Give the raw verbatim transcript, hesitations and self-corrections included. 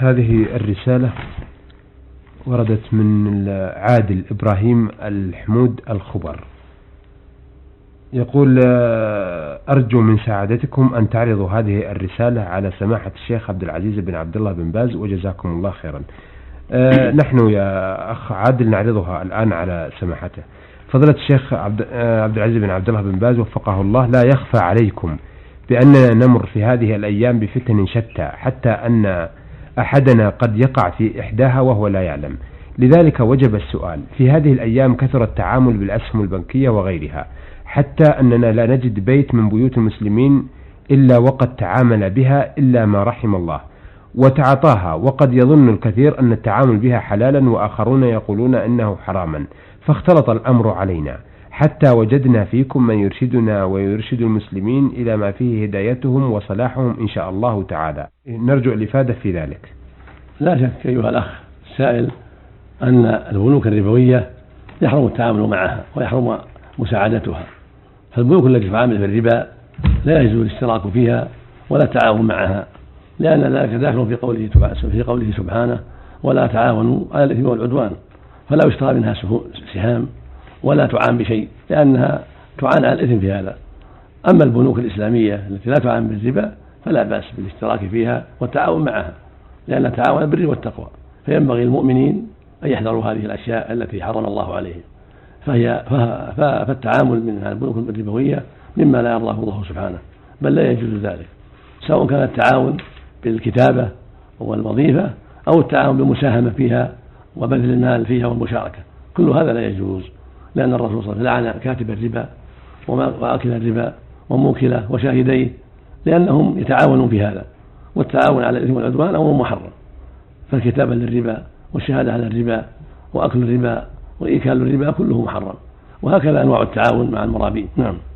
هذه الرسالة وردت من عادل إبراهيم الحمود الخبر، يقول: أرجو من سعادتكم أن تعرضوا هذه الرسالة على سماحة الشيخ عبد العزيز بن عبد الله بن باز وجزاكم الله خيرا. أه نحن يا أخ عادل نعرضها الآن على سماحته. فضيلة الشيخ عبد, عبد العزيز بن عبد الله بن باز وفقه الله، لا يخفى عليكم بأننا نمر في هذه الأيام بفتن شتى، حتى أن أحدنا قد يقع في إحداها وهو لا يعلم. لذلك وجب السؤال: في هذه الأيام كثر التعامل بالأسهم البنكية وغيرها، حتى أننا لا نجد بيت من بيوت المسلمين إلا وقد تعامل بها إلا ما رحم الله وتعاطاها، وقد يظن الكثير أن التعامل بها حلالا وآخرون يقولون إنه حراما، فاختلط الأمر علينا حتى وجدنا فيكم من يرشدنا ويرشد المسلمين إلى ما فيه هدايتهم وصلاحهم إن شاء الله تعالى. نرجو الإفادة في ذلك. لا شك أيها الأخ السائل أن البنوك الربوية يحرم التعامل معها ويحرم مساعدتها، فالبنوك التي تعامل بالربا لا يجوز الاشتراك فيها ولا التعاون معها، لأن ذلك داخل في قوله في قوله سبحانه: ولا تعاونوا على الإثم والعدوان، فلا يشترى منها سهام ولا تعان بشيء، لأنها تعان على الإثم في هذا. أما البنوك الإسلامية التي لا تعان بالربا فلا بأس بالاشتراك فيها والتعاون معها، لأن التعاون بالبر والتقوى، فينبغي المؤمنين أن يحذروا هذه الأشياء التي حرم الله عليهم. فهي فالتعامل من البنوك الربوية مما لا يرضاه الله سبحانه، بل لا يجوز ذلك، سواء كان التعاون بالكتابة والوظيفة أو التعاون بالمساهمة فيها وبذل المال فيها والمشاركة، كل هذا لا يجوز، لأن الرسول صلى الله عليه وسلم لعن كاتب الربا وآكل الربا وموكله وشاهديه، لأنهم يتعاونون في هذا، والتعاون على الإثم والعدوان أمر محرم، فالكتابة للربا والشهادة على الربا وأكل الربا وإيكال الربا كله محرم، وهكذا أنواع التعاون مع المرابين. نعم.